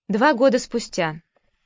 2 года спустя.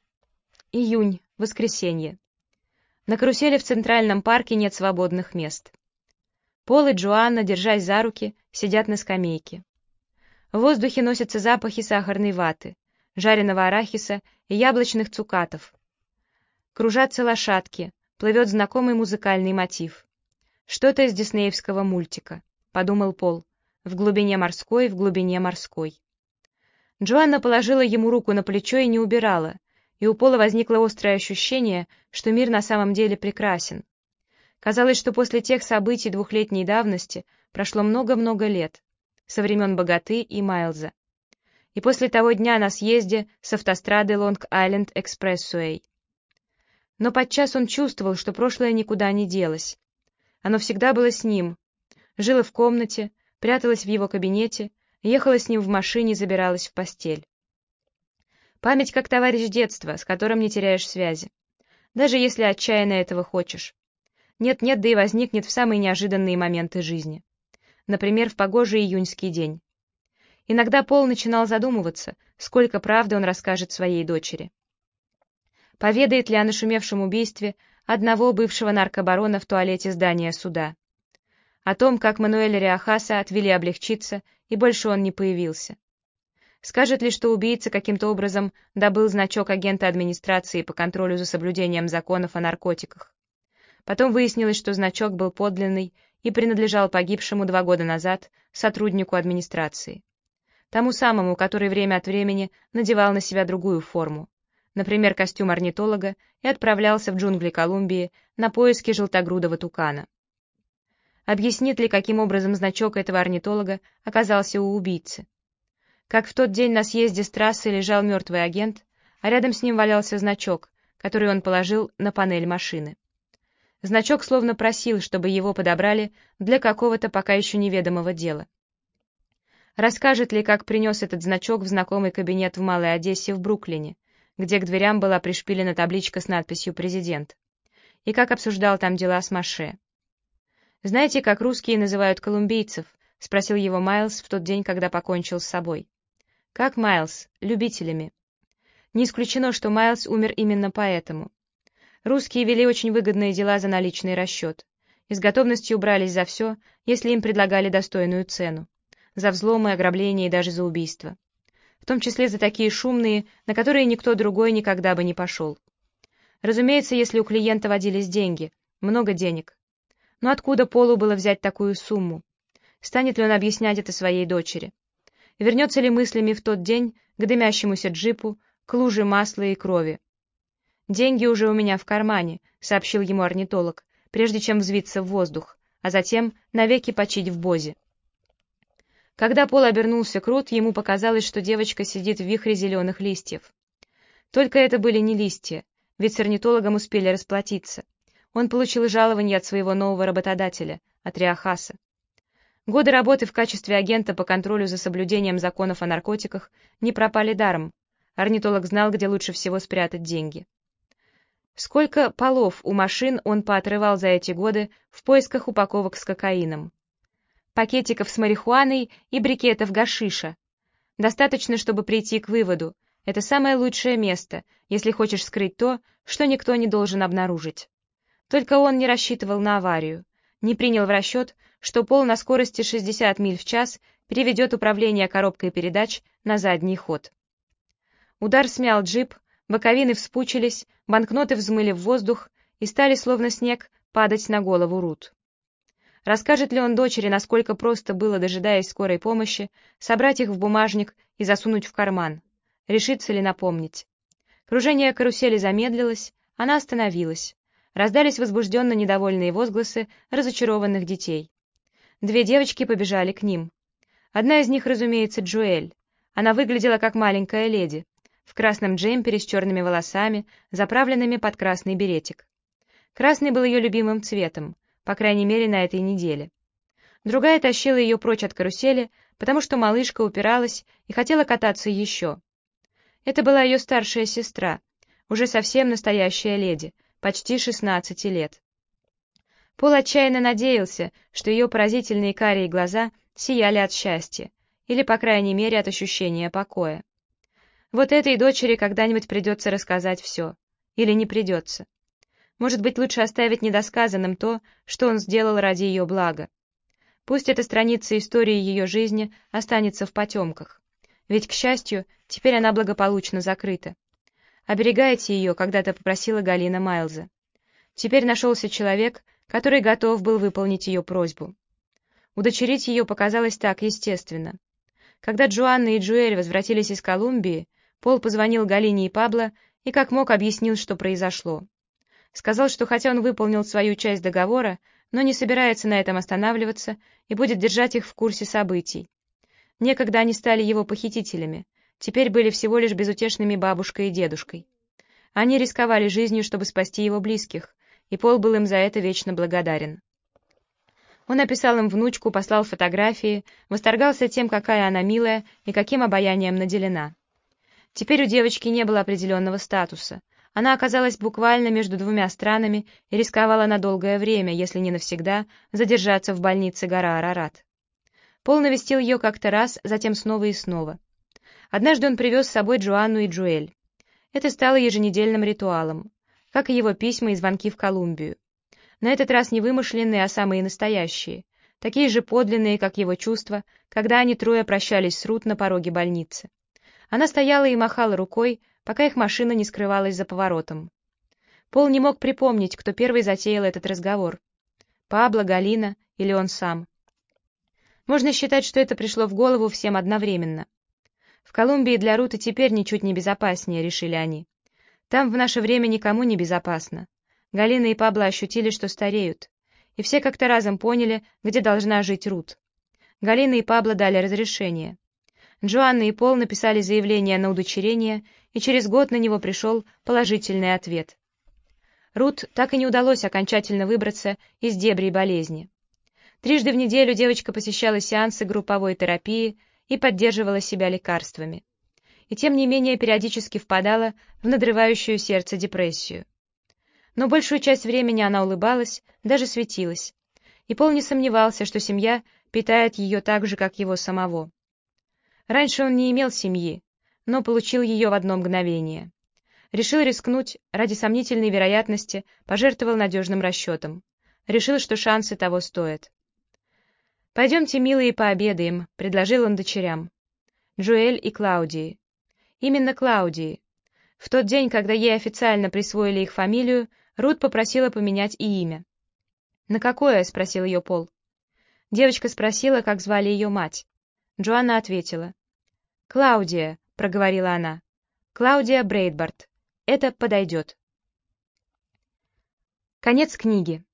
Июнь, воскресенье. На карусели в Центральном парке нет свободных мест. Пол и Джоанна, держась за руки, сидят на скамейке. В воздухе носятся запахи сахарной ваты, жареного арахиса и яблочных цукатов. Кружатся лошадки, плывет знакомый музыкальный мотив. Что-то из диснеевского мультика, подумал Пол. В глубине морской, в глубине морской. Джоанна положила ему руку на плечо и не убирала, и у Пола возникло острое ощущение, что мир на самом деле прекрасен. Казалось, что после тех событий 2-летней давности прошло много-много лет, со времен Богаты и Майлза. И после того дня на съезде с автострады Лонг-Айленд Экспрессуэй. Но подчас он чувствовал, что прошлое никуда не делось. Оно всегда было с ним, жило в комнате, пряталось в его кабинете, ехала с ним в машине, забиралась в постель. Память как товарищ детства, с которым не теряешь связи, даже если отчаянно этого хочешь. Нет-нет, да и возникнет в самые неожиданные моменты жизни. Например, в погожий июньский день. Иногда Пол начинал задумываться, сколько правды он расскажет своей дочери. Поведает ли о нашумевшем убийстве одного бывшего наркобарона в туалете здания суда? О том, как Мануэля Риохаса отвели облегчиться, и больше он не появился. Скажет ли, что убийца каким-то образом добыл значок агента администрации по контролю за соблюдением законов о наркотиках. Потом выяснилось, что значок был подлинный и принадлежал погибшему 2 года назад сотруднику администрации. Тому самому, который время от времени надевал на себя другую форму, например, костюм орнитолога, и отправлялся в джунгли Колумбии на поиски желтогрудого тукана. Объяснит ли, каким образом значок этого орнитолога оказался у убийцы? Как в тот день на съезде с трассы лежал мертвый агент, а рядом с ним валялся значок, который он положил на панель машины. Значок словно просил, чтобы его подобрали для какого-то пока еще неведомого дела. Расскажет ли, как принес этот значок в знакомый кабинет в Малой Одессе в Бруклине, где к дверям была пришпилена табличка с надписью «Президент», и как обсуждал там дела с Маше. «Знаете, как русские называют колумбийцев?» — спросил его Майлз в тот день, когда покончил с собой. «Как, Майлз? Любителями». Не исключено, что Майлз умер именно поэтому. Русские вели очень выгодные дела за наличный расчет и с готовностью брались за все, если им предлагали достойную цену. За взломы, ограбления и даже за убийство. В том числе за такие шумные, на которые никто другой никогда бы не пошел. Разумеется, если у клиента водились деньги, много денег. Но откуда Полу было взять такую сумму? Станет ли он объяснять это своей дочери? Вернется ли мыслями в тот день к дымящемуся джипу, к луже масла и крови? «Деньги уже у меня в кармане», — сообщил ему орнитолог, прежде чем взвиться в воздух, а затем навеки почить в Бозе. Когда Пол обернулся к Рут, ему показалось, что девочка сидит в вихре зеленых листьев. Только это были не листья, ведь с орнитологом успели расплатиться. Он получил жалование от своего нового работодателя, от Риохаса. Годы работы в качестве агента по контролю за соблюдением законов о наркотиках не пропали даром. Орнитолог знал, где лучше всего спрятать деньги. Сколько полов у машин он поотрывал за эти годы в поисках упаковок с кокаином. Пакетиков с марихуаной и брикетов гашиша. Достаточно, чтобы прийти к выводу: это самое лучшее место, если хочешь скрыть то, что никто не должен обнаружить. Только он не рассчитывал на аварию, не принял в расчет, что Пол на скорости 60 миль в час переведет управление коробкой передач на задний ход. Удар смял джип, боковины вспучились, банкноты взмыли в воздух и стали, словно снег, падать на голову Рут. Расскажет ли он дочери, насколько просто было, дожидаясь скорой помощи, собрать их в бумажник и засунуть в карман? Решится ли напомнить? Кружение карусели замедлилось, она остановилась. Раздались возбужденно недовольные возгласы разочарованных детей. 2 девочки побежали к ним. Одна из них, разумеется, Джоэль. Она выглядела как маленькая леди, в красном джемпере с черными волосами, заправленными под красный беретик. Красный был ее любимым цветом, по крайней мере, на этой неделе. Другая тащила ее прочь от карусели, потому что малышка упиралась и хотела кататься еще. Это была ее старшая сестра, уже совсем настоящая леди, почти 16 лет. Пол отчаянно надеялся, что ее поразительные карие глаза сияли от счастья, или, по крайней мере, от ощущения покоя. Вот этой дочери когда-нибудь придется рассказать все. Или не придется. Может быть, лучше оставить недосказанным то, что он сделал ради ее блага. Пусть эта страница истории ее жизни останется в потемках. Ведь, к счастью, теперь она благополучно закрыта. «Оберегайте ее», — когда-то попросила Галина Майлза. Теперь нашелся человек, который готов был выполнить ее просьбу. Удочерить ее показалось так естественно. Когда Джоанна и Джоэль возвратились из Колумбии, Пол позвонил Галине и Пабло и как мог объяснил, что произошло. Сказал, что хотя он выполнил свою часть договора, но не собирается на этом останавливаться и будет держать их в курсе событий. Некогда они стали его похитителями, теперь были всего лишь безутешными бабушкой и дедушкой. Они рисковали жизнью, чтобы спасти его близких, и Пол был им за это вечно благодарен. Он описал им внучку, послал фотографии, восторгался тем, какая она милая и каким обаянием наделена. Теперь у девочки не было определенного статуса. Она оказалась буквально между двумя странами и рисковала на долгое время, если не навсегда, задержаться в больнице гора Арарат. Пол навестил ее как-то раз, затем снова и снова. Однажды он привез с собой Джоанну и Джоэль. Это стало еженедельным ритуалом, как и его письма и звонки в Колумбию. На этот раз не вымышленные, а самые настоящие, такие же подлинные, как его чувства, когда они трое прощались с Рут на пороге больницы. Она стояла и махала рукой, пока их машина не скрывалась за поворотом. Пол не мог припомнить, кто первый затеял этот разговор. Пабло, Галина или он сам. Можно считать, что это пришло в голову всем одновременно. В Колумбии для Рут и теперь ничуть не безопаснее, решили они. Там в наше время никому не безопасно. Галина и Пабло ощутили, что стареют. И все как-то разом поняли, где должна жить Рут. Галина и Пабло дали разрешение. Джоанна и Пол написали заявление на удочерение, и через год на него пришел положительный ответ. Рут так и не удалось окончательно выбраться из дебрей болезни. Трижды в неделю девочка посещала сеансы групповой терапии и поддерживала себя лекарствами. И тем не менее периодически впадала в надрывающую сердце депрессию. Но большую часть времени она улыбалась, даже светилась. И Пол не сомневался, что семья питает ее так же, как его самого. Раньше он не имел семьи, но получил ее в одно мгновение. Решил рискнуть, ради сомнительной вероятности пожертвовал надежным расчетом. Решил, что шансы того стоят. «Пойдемте, милые, пообедаем», — предложил он дочерям. Джоэль и Клаудии. Именно Клаудии. В тот день, когда ей официально присвоили их фамилию, Рут попросила поменять и имя. «На какое?» — спросил ее Пол. Девочка спросила, как звали ее мать. Джоанна ответила. «Клаудия», — проговорила она. «Клаудия Брейдбарт. Это подойдет». Конец книги.